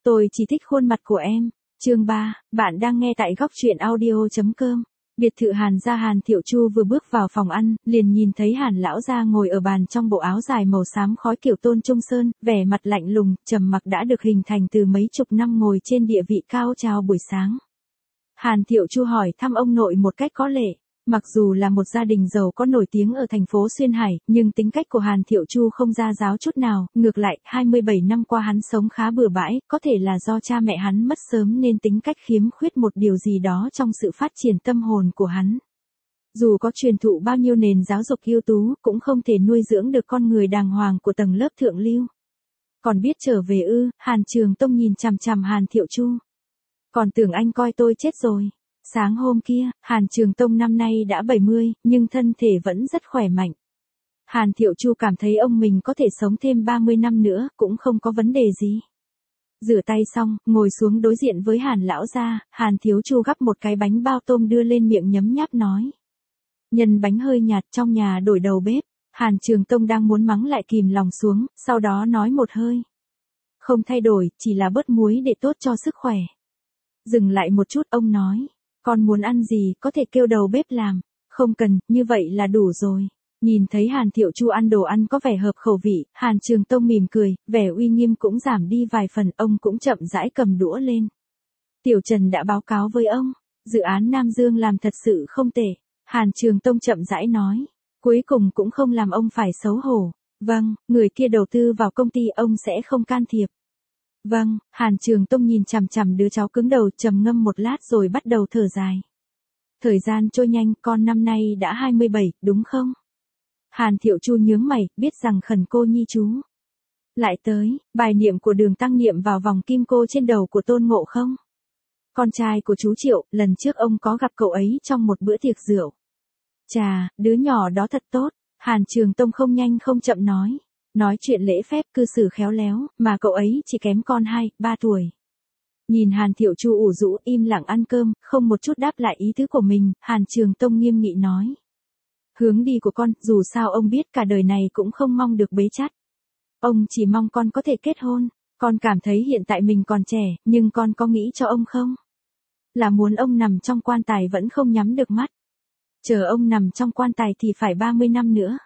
Tôi chỉ thích khuôn mặt của em. Chương 3, bạn đang nghe tại góc truyện audio.com. Biệt thự Hàn gia. Hàn Thiệu Chu vừa bước vào phòng ăn, liền nhìn thấy Hàn lão gia ngồi ở bàn trong bộ áo dài màu xám khói kiểu Tôn Trung Sơn, vẻ mặt lạnh lùng, trầm mặc đã được hình thành từ mấy chục năm ngồi trên địa vị cao. Chào buổi sáng. Hàn Thiệu Chu hỏi thăm ông nội một cách có lệ. Mặc dù là một gia đình giàu có nổi tiếng ở thành phố Xuyên Hải, nhưng tính cách của Hàn Thiệu Chu không ra giáo chút nào, ngược lại, 27 năm qua hắn sống khá bừa bãi, có thể là do cha mẹ hắn mất sớm nên tính cách khiếm khuyết một điều gì đó trong sự phát triển tâm hồn của hắn. Dù có truyền thụ bao nhiêu nền giáo dục ưu tú, cũng không thể nuôi dưỡng được con người đàng hoàng của tầng lớp thượng lưu. Còn biết trở về ư? Hàn Trường Tông nhìn chằm chằm Hàn Thiệu Chu. Còn tưởng anh coi tôi chết rồi. Sáng hôm kia, Hàn Trường Tông năm nay đã 70, nhưng thân thể vẫn rất khỏe mạnh. Hàn Thiệu Chu cảm thấy ông mình có thể sống thêm 30 năm nữa, cũng không có vấn đề gì. Rửa tay xong, ngồi xuống đối diện với Hàn lão gia, Hàn Thiệu Chu gắp một cái bánh bao tôm đưa lên miệng nhấm nháp nói. Nhân bánh hơi nhạt, trong nhà đổi đầu bếp. Hàn Trường Tông đang muốn mắng lại kìm lòng xuống, sau đó nói một hơi. Không thay đổi, chỉ là bớt muối để tốt cho sức khỏe. Dừng lại một chút, ông nói. Con muốn ăn gì, có thể kêu đầu bếp làm. Không cần, như vậy là đủ rồi. Nhìn thấy Hàn Thiệu Chu ăn đồ ăn có vẻ hợp khẩu vị, Hàn Trường Tông mỉm cười, vẻ uy nghiêm cũng giảm đi vài phần, ông cũng chậm rãi cầm đũa lên. Tiểu Trần đã báo cáo với ông, dự án Nam Dương làm thật sự không tệ. Hàn Trường Tông chậm rãi nói, cuối cùng cũng không làm ông phải xấu hổ. Vâng, người kia đầu tư vào công ty ông sẽ không can thiệp. Vâng, Hàn Trường Tông nhìn chằm chằm đứa cháu cứng đầu, trầm ngâm một lát rồi bắt đầu thở dài. Thời gian trôi nhanh, con năm nay đã 27, đúng không? Hàn Thiệu Chu nhướng mày, biết rằng khẩn cô nhi chú. Lại tới, bài niệm của Đường Tăng niệm vào vòng kim cô trên đầu của Tôn Ngộ không? Con trai của chú Triệu, lần trước ông có gặp cậu ấy trong một bữa tiệc rượu. Chà, đứa nhỏ đó thật tốt, Hàn Trường Tông không nhanh không chậm nói. Nói chuyện lễ phép, cư xử khéo léo, mà cậu ấy chỉ kém con 2-3 tuổi. Nhìn Hàn Thiệu Chu ủ rũ im lặng ăn cơm, không một chút đáp lại ý tứ của mình, Hàn Trường Tông nghiêm nghị nói. Hướng đi của con, dù sao ông biết cả đời này cũng không mong được bế chắt. Ông chỉ mong con có thể kết hôn, con cảm thấy hiện tại mình còn trẻ, nhưng con có nghĩ cho ông không? Là muốn ông nằm trong quan tài vẫn không nhắm được mắt. Chờ ông nằm trong quan tài thì phải 30 năm nữa.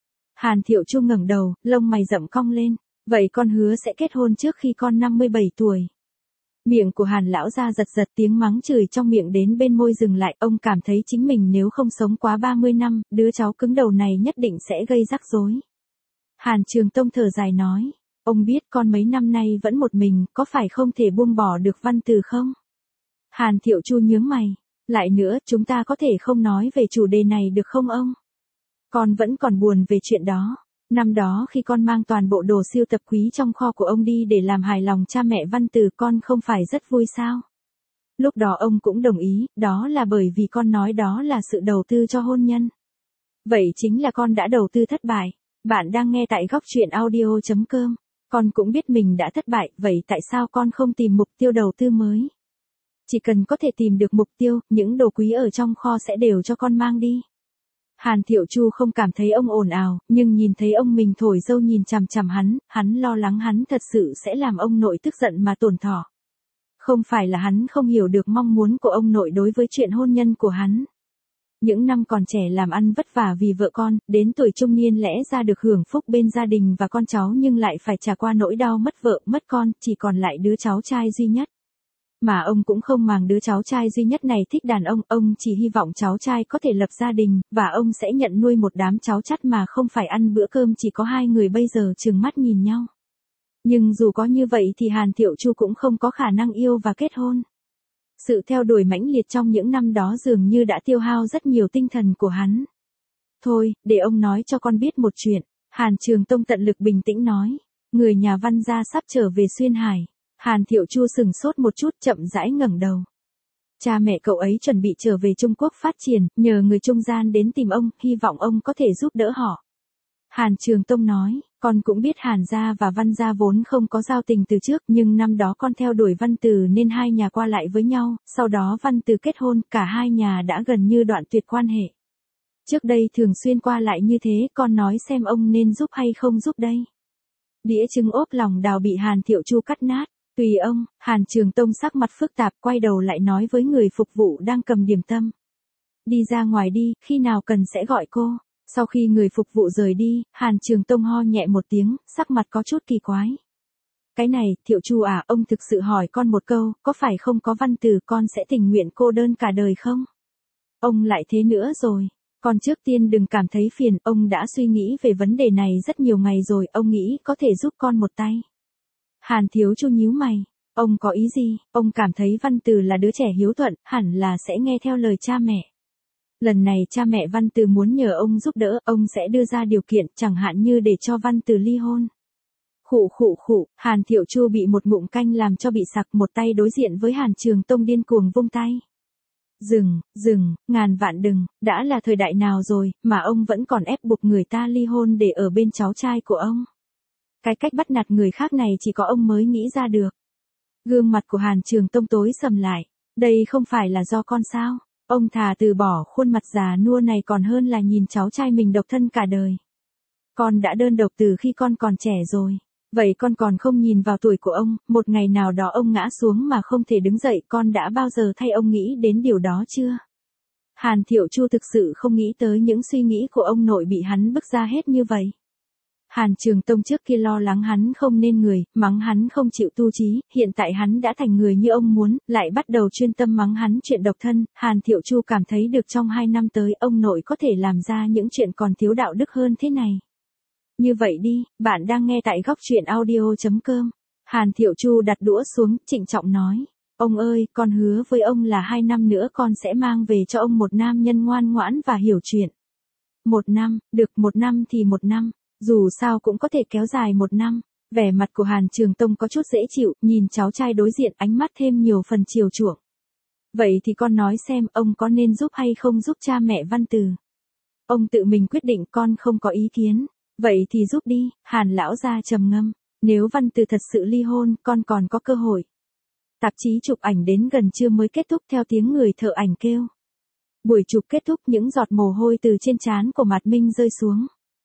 Hàn Thiệu Chu ngẩng đầu, lông mày rậm cong lên, vậy con hứa sẽ kết hôn trước khi con 57 tuổi. Miệng của Hàn lão gia giật giật, tiếng mắng chửi trong miệng đến bên môi dừng lại, ông cảm thấy chính mình nếu không sống quá 30 năm, đứa cháu cứng đầu này nhất định sẽ gây rắc rối. Hàn Trường Tông thở dài nói, ông biết con mấy năm nay vẫn một mình, có phải không thể buông bỏ được văn từ không? Hàn Thiệu Chu nhướng mày, lại nữa, chúng ta có thể không nói về chủ đề này được không ông? Con vẫn còn buồn về chuyện đó. Năm đó khi con mang toàn bộ đồ sưu tập quý trong kho của ông đi để làm hài lòng cha mẹ Văn Từ, con không phải rất vui sao? Lúc đó ông cũng đồng ý, đó là bởi vì con nói đó là sự đầu tư cho hôn nhân. Vậy chính là con đã đầu tư thất bại. Bạn đang nghe tại góc truyện audio.com. Con cũng biết mình đã thất bại, vậy tại sao con không tìm mục tiêu đầu tư mới? Chỉ cần có thể tìm được mục tiêu, những đồ quý ở trong kho sẽ đều cho con mang đi. Hàn Thiệu Chu không cảm thấy ông ồn ào, nhưng nhìn thấy ông mình thổi dâu nhìn chằm chằm hắn lo lắng hắn thật sự sẽ làm ông nội tức giận mà tổn thọ. Không phải là hắn không hiểu được mong muốn của ông nội đối với chuyện hôn nhân của hắn. Những năm còn trẻ làm ăn vất vả vì vợ con, đến tuổi trung niên lẽ ra được hưởng phúc bên gia đình và con cháu nhưng lại phải trải qua nỗi đau mất vợ, mất con, chỉ còn lại đứa cháu trai duy nhất. Mà ông cũng không màng đứa cháu trai duy nhất này thích đàn ông chỉ hy vọng cháu trai có thể lập gia đình, và ông sẽ nhận nuôi một đám cháu chắt mà không phải ăn bữa cơm chỉ có hai người bây giờ trừng mắt nhìn nhau. Nhưng dù có như vậy thì Hàn Thiệu Chu cũng không có khả năng yêu và kết hôn. Sự theo đuổi mãnh liệt trong những năm đó dường như đã tiêu hao rất nhiều tinh thần của hắn. Thôi, để ông nói cho con biết một chuyện, Hàn Trường Tông tận lực bình tĩnh nói, người nhà Văn gia sắp trở về Xuyên Hải. Hàn Thiệu Chu sừng sốt một chút, chậm rãi ngẩng đầu. Cha mẹ cậu ấy chuẩn bị trở về Trung Quốc phát triển, nhờ người trung gian đến tìm ông, hy vọng ông có thể giúp đỡ họ. Hàn Trường Tông nói, con cũng biết Hàn gia và Văn gia vốn không có giao tình từ trước, nhưng năm đó con theo đuổi Văn Từ nên hai nhà qua lại với nhau, sau đó Văn Từ kết hôn, cả hai nhà đã gần như đoạn tuyệt quan hệ. Trước đây thường xuyên qua lại như thế, con nói xem ông nên giúp hay không giúp đây. Đĩa trứng ốp lòng đào bị Hàn Thiệu Chu cắt nát. Tùy ông, Hàn Trường Tông sắc mặt phức tạp quay đầu lại nói với người phục vụ đang cầm điểm tâm. Đi ra ngoài đi, khi nào cần sẽ gọi cô. Sau khi người phục vụ rời đi, Hàn Trường Tông ho nhẹ một tiếng, sắc mặt có chút kỳ quái. Cái này, Thiệu Chu à, ông thực sự hỏi con một câu, có phải không có văn từ con sẽ tình nguyện cô đơn cả đời không? Ông lại thế nữa rồi. Con trước tiên đừng cảm thấy phiền, ông đã suy nghĩ về vấn đề này rất nhiều ngày rồi, ông nghĩ có thể giúp con một tay. Hàn Thiếu Chu nhíu mày. Ông có ý gì? Ông cảm thấy Văn Từ là đứa trẻ hiếu thuận, hẳn là sẽ nghe theo lời cha mẹ. Lần này cha mẹ Văn Từ muốn nhờ ông giúp đỡ, ông sẽ đưa ra điều kiện, chẳng hạn như để cho Văn Từ ly hôn. Khụ, Hàn Thiệu Chu bị một ngụm canh làm cho bị sặc, một tay đối diện với Hàn Trường Tông điên cuồng vung tay. Dừng, ngàn vạn đừng, đã là thời đại nào rồi, mà ông vẫn còn ép buộc người ta ly hôn để ở bên cháu trai của ông. Cái cách bắt nạt người khác này chỉ có ông mới nghĩ ra được. Gương mặt của Hàn Trường Tông tối sầm lại, đây không phải là do con sao, ông thà từ bỏ khuôn mặt già nua này còn hơn là nhìn cháu trai mình độc thân cả đời. Con đã đơn độc từ khi con còn trẻ rồi. Vậy con còn không nhìn vào tuổi của ông, một ngày nào đó ông ngã xuống mà không thể đứng dậy, con đã bao giờ thay ông nghĩ đến điều đó chưa? Hàn Thiệu Chu thực sự không nghĩ tới những suy nghĩ của ông nội bị hắn bức ra hết như vậy. Hàn Trường Tông trước kia lo lắng hắn không nên người, mắng hắn không chịu tu trí, hiện tại hắn đã thành người như ông muốn, lại bắt đầu chuyên tâm mắng hắn chuyện độc thân. Hàn Thiệu Chu cảm thấy được trong 2 năm tới ông nội có thể làm ra những chuyện còn thiếu đạo đức hơn thế này. Như vậy đi, bạn đang nghe tại góc truyện audio.com. Hàn Thiệu Chu đặt đũa xuống, trịnh trọng nói. Ông ơi, con hứa với ông là 2 năm nữa con sẽ mang về cho ông một nam nhân ngoan ngoãn và hiểu chuyện. 1 năm, được 1 năm thì 1 năm, dù sao cũng có thể kéo dài 1 năm. Vẻ mặt của Hàn Trường Tông có chút dễ chịu, nhìn cháu trai đối diện ánh mắt thêm nhiều phần chiều chuộng. Vậy thì con nói xem ông có nên giúp hay không giúp cha mẹ Văn Từ. Ông tự mình quyết định, con không có ý kiến. Vậy thì giúp đi, Hàn lão gia trầm ngâm. Nếu Văn Từ thật sự ly hôn, con còn có cơ hội. Tạp chí chụp ảnh đến gần trưa mới kết thúc theo tiếng người thợ ảnh kêu. Buổi chụp kết thúc, những giọt mồ hôi từ trên trán của Mạt Minh rơi xuống.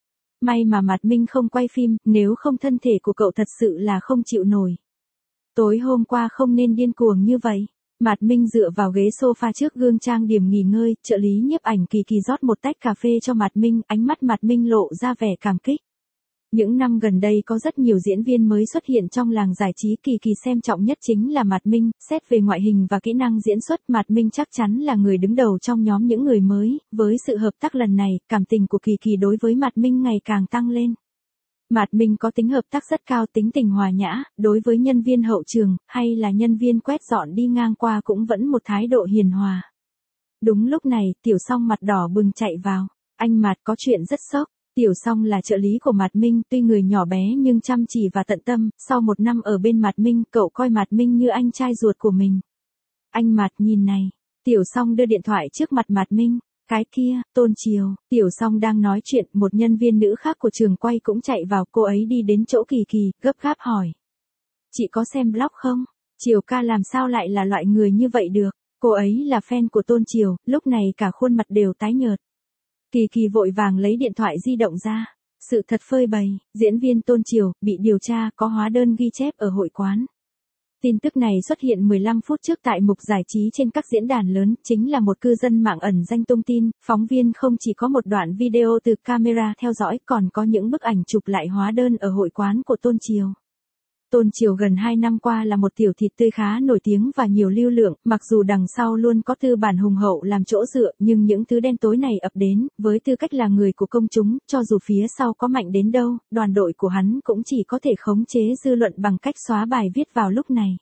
May mà Mạt Minh không quay phim, nếu không thân thể của cậu thật sự là không chịu nổi. Tối hôm qua không nên điên cuồng như vậy. Mạt Minh dựa vào ghế sofa trước gương trang điểm nghỉ ngơi, trợ lý nhiếp ảnh Kỳ Kỳ rót một tách cà phê cho Mạt Minh, ánh mắt Mạt Minh lộ ra vẻ cảm kích. Những năm gần đây có rất nhiều diễn viên mới xuất hiện trong làng giải trí, Kỳ Kỳ xem trọng nhất chính là Mạt Minh, xét về ngoại hình và kỹ năng diễn xuất, Mạt Minh chắc chắn là người đứng đầu trong nhóm những người mới. Với sự hợp tác lần này, cảm tình của Kỳ Kỳ đối với Mạt Minh ngày càng tăng lên. Mạt Minh có tính hợp tác rất cao, tính tình hòa nhã, đối với nhân viên hậu trường, hay là nhân viên quét dọn đi ngang qua cũng vẫn một thái độ hiền hòa. Đúng lúc này, Tiểu Song mặt đỏ bừng chạy vào. Anh Mạt, có chuyện rất sốc. Tiểu Song là trợ lý của Mạt Minh, tuy người nhỏ bé nhưng chăm chỉ và tận tâm, sau 1 năm ở bên Mạt Minh, cậu coi Mạt Minh như anh trai ruột của mình. Anh Mạt nhìn này. Tiểu Song đưa điện thoại trước mặt Mạt Minh. Cái kia, Tôn Triều. Tiểu Song đang nói chuyện, một nhân viên nữ khác của trường quay cũng chạy vào, cô ấy đi đến chỗ Kỳ Kỳ, gấp gáp hỏi. Chị có xem blog không? Triều ca làm sao lại là loại người như vậy được? Cô ấy là fan của Tôn Triều, lúc này cả khuôn mặt đều tái nhợt. Kỳ Kỳ vội vàng lấy điện thoại di động ra. Sự thật phơi bày, diễn viên Tôn Triều bị điều tra, có hóa đơn ghi chép ở hội quán. Tin tức này xuất hiện 15 phút trước tại mục giải trí trên các diễn đàn lớn, chính là một cư dân mạng ẩn danh tung tin, phóng viên không chỉ có một đoạn video từ camera theo dõi, còn có những bức ảnh chụp lại hóa đơn ở hội quán của Tôn Triều. Tôn Triều gần 2 năm qua là một tiểu thịt tươi khá nổi tiếng và nhiều lưu lượng, mặc dù đằng sau luôn có tư bản hùng hậu làm chỗ dựa, nhưng những thứ đen tối này ập đến, với tư cách là người của công chúng, cho dù phía sau có mạnh đến đâu, đoàn đội của hắn cũng chỉ có thể khống chế dư luận bằng cách xóa bài viết vào lúc này.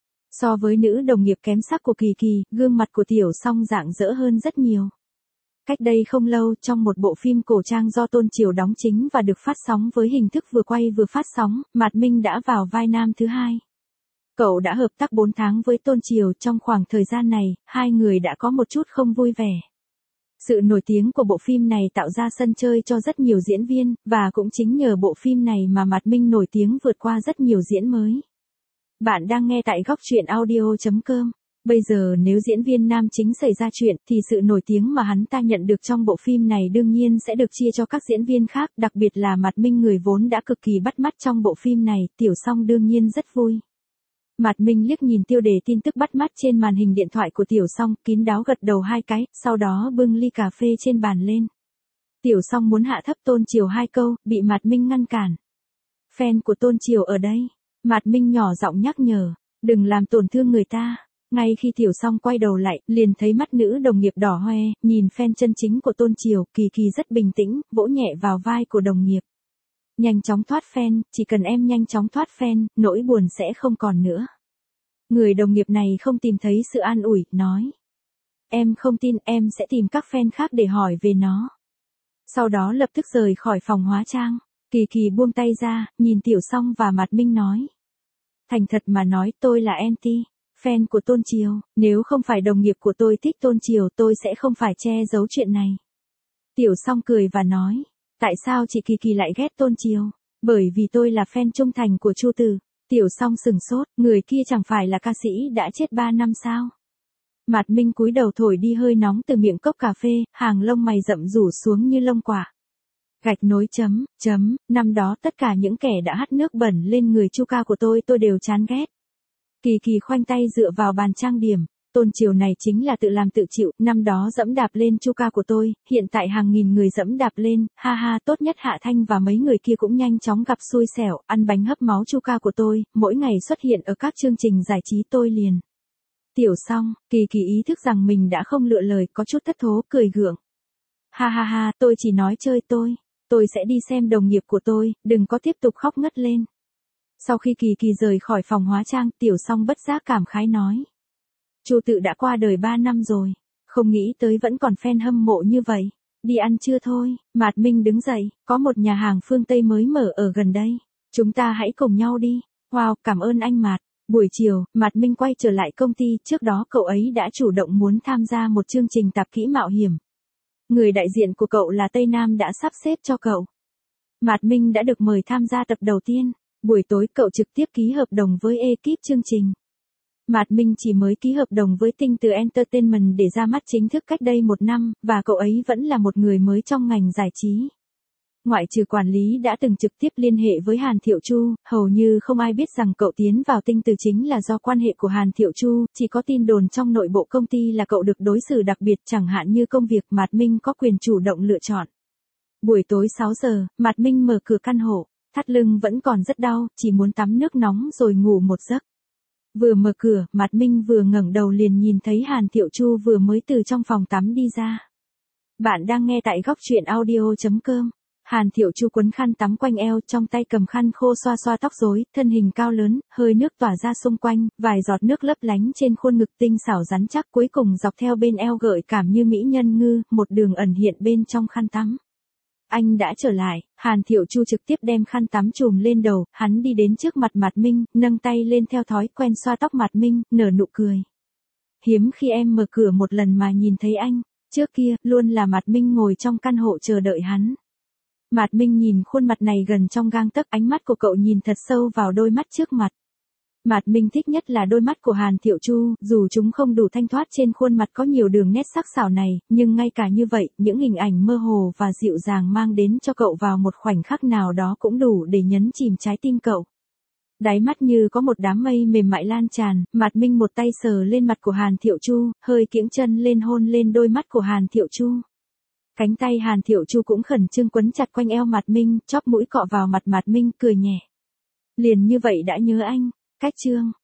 So với nữ đồng nghiệp kém sắc của Kỳ Kỳ, gương mặt của Tiểu Song rạng rỡ hơn rất nhiều. Cách đây không lâu, trong một bộ phim cổ trang do Tôn Triều đóng chính và được phát sóng với hình thức vừa quay vừa phát sóng, Mạt Minh đã vào vai nam thứ 2. Cậu đã hợp tác 4 tháng với Tôn Triều, trong khoảng thời gian này, hai người đã có một chút không vui vẻ. Sự nổi tiếng của bộ phim này tạo ra sân chơi cho rất nhiều diễn viên, và cũng chính nhờ bộ phim này mà Mạt Minh nổi tiếng vượt qua rất nhiều diễn mới. Bạn đang nghe tại góc truyện audio.com. Bây giờ nếu diễn viên nam chính xảy ra chuyện thì sự nổi tiếng mà hắn ta nhận được trong bộ phim này đương nhiên sẽ được chia cho các diễn viên khác, đặc biệt là Mạt Minh người vốn đã cực kỳ bắt mắt trong bộ phim này, Tiểu Song đương nhiên rất vui. Mạt Minh liếc nhìn tiêu đề tin tức bắt mắt trên màn hình điện thoại của Tiểu Song, kín đáo gật đầu 2 cái, sau đó bưng ly cà phê trên bàn lên. Tiểu Song muốn hạ thấp Tôn Triều 2 câu, bị Mạt Minh ngăn cản. Fan của Tôn Triều ở đây. Mạt Minh nhỏ giọng nhắc nhở, đừng làm tổn thương người ta. Ngay khi Tiểu Song quay đầu lại, liền thấy mắt nữ đồng nghiệp đỏ hoe, nhìn fan chân chính của Tôn Triều, Kỳ Kỳ rất bình tĩnh, vỗ nhẹ vào vai của đồng nghiệp. Nhanh chóng thoát fan, chỉ cần em nhanh chóng thoát fan, nỗi buồn sẽ không còn nữa. Người đồng nghiệp này không tìm thấy sự an ủi, nói. Em không tin, em sẽ tìm các fan khác để hỏi về nó. Sau đó lập tức rời khỏi phòng hóa trang. Kỳ Kỳ buông tay ra, nhìn Tiểu Song và Mạt Minh nói. Thành thật mà nói, tôi là anti fan của Tôn Triều, nếu không phải đồng nghiệp của tôi thích Tôn Triều tôi sẽ không phải che giấu chuyện này. Tiểu Song cười và nói, tại sao chị Kỳ Kỳ lại ghét Tôn Triều? Bởi vì tôi là fan trung thành của Chu Tử. Tiểu Song sừng sốt, người kia chẳng phải là ca sĩ đã chết 3 năm sao? Mạt Minh cúi đầu thổi đi hơi nóng từ miệng cốc cà phê, hàng lông mày rậm rủ xuống như lông quả. Gạch nối chấm, năm đó tất cả những kẻ đã hắt nước bẩn lên người Chu ca của tôi đều chán ghét. Kỳ Kỳ khoanh tay dựa vào bàn trang điểm, Tôn Triều này chính là tự làm tự chịu, năm đó dẫm đạp lên Chu ca của tôi, hiện tại hàng nghìn người dẫm đạp lên, ha ha, tốt nhất Hạ Thanh và mấy người kia cũng nhanh chóng gặp xui xẻo, ăn bánh hấp máu Chu ca của tôi, mỗi ngày xuất hiện ở các chương trình giải trí tôi liền. Tiểu Song, Kỳ Kỳ ý thức rằng mình đã không lựa lời, có chút thất thố, cười gượng. Ha ha ha, tôi chỉ nói chơi tôi sẽ đi xem đồng nghiệp của tôi, đừng có tiếp tục khóc ngất lên. Sau khi Kỳ Kỳ rời khỏi phòng hóa trang, Tiểu Song bất giác cảm khái nói. Chu Tự đã qua đời 3 năm rồi, không nghĩ tới vẫn còn fan hâm mộ như vậy. Đi ăn trưa thôi. Mạt Minh đứng dậy, có một nhà hàng phương Tây mới mở ở gần đây. Chúng ta hãy cùng nhau đi. Wow, cảm ơn anh Mạt. Buổi chiều, Mạt Minh quay trở lại công ty, trước đó cậu ấy đã chủ động muốn tham gia một chương trình tạp kỹ mạo hiểm. Người đại diện của cậu là Tây Nam đã sắp xếp cho cậu. Mạt Minh đã được mời tham gia tập đầu tiên. Buổi tối cậu trực tiếp ký hợp đồng với ekip chương trình. Mạt Minh chỉ mới ký hợp đồng với Tinh Từ Entertainment để ra mắt chính thức cách đây 1 năm, và cậu ấy vẫn là một người mới trong ngành giải trí. Ngoại trừ quản lý đã từng trực tiếp liên hệ với Hàn Thiệu Chu, hầu như không ai biết rằng cậu tiến vào Tinh Từ chính là do quan hệ của Hàn Thiệu Chu, chỉ có tin đồn trong nội bộ công ty là cậu được đối xử đặc biệt, chẳng hạn như công việc Mạt Minh có quyền chủ động lựa chọn. Buổi tối 6 giờ, Mạt Minh mở cửa căn hộ, thắt lưng vẫn còn rất đau, chỉ muốn tắm nước nóng rồi ngủ một giấc. Vừa mở cửa, Mạt Minh vừa ngẩng đầu liền nhìn thấy Hàn Thiệu Chu vừa mới từ trong phòng tắm đi ra. Bạn đang nghe tại góc truyện audio.com. Hàn Thiệu Chu quấn khăn tắm quanh eo, trong tay cầm khăn khô xoa xoa tóc rối, thân hình cao lớn, hơi nước tỏa ra xung quanh, vài giọt nước lấp lánh trên khuôn ngực tinh xảo rắn chắc, cuối cùng dọc theo bên eo gợi cảm như mỹ nhân ngư, một đường ẩn hiện bên trong khăn tắm. Anh đã trở lại. Hàn Thiệu Chu trực tiếp đem khăn tắm trùm lên đầu, hắn đi đến trước mặt Mạt Minh, nâng tay lên theo thói quen xoa tóc Mạt Minh, nở nụ cười. Hiếm khi em mở cửa một lần mà nhìn thấy anh, trước kia, luôn là Mạt Minh ngồi trong căn hộ chờ đợi hắn. Mạt Minh nhìn khuôn mặt này gần trong gang tấc, ánh mắt của cậu nhìn thật sâu vào đôi mắt trước mặt. Mạt Minh thích nhất là đôi mắt của Hàn Thiệu Chu, dù chúng không đủ thanh thoát trên khuôn mặt có nhiều đường nét sắc sảo này, nhưng ngay cả như vậy, những hình ảnh mơ hồ và dịu dàng mang đến cho cậu vào một khoảnh khắc nào đó cũng đủ để nhấn chìm trái tim cậu. Đáy mắt như có một đám mây mềm mại lan tràn, Mạt Minh một tay sờ lên mặt của Hàn Thiệu Chu, hơi kiễng chân lên hôn lên đôi mắt của Hàn Thiệu Chu. Cánh tay Hàn Thiệu Chu cũng khẩn trương quấn chặt quanh eo Mạt Minh, chóp mũi cọ vào mặt Mạt Minh, cười nhẹ. Liền như vậy đã nhớ anh. Cách chương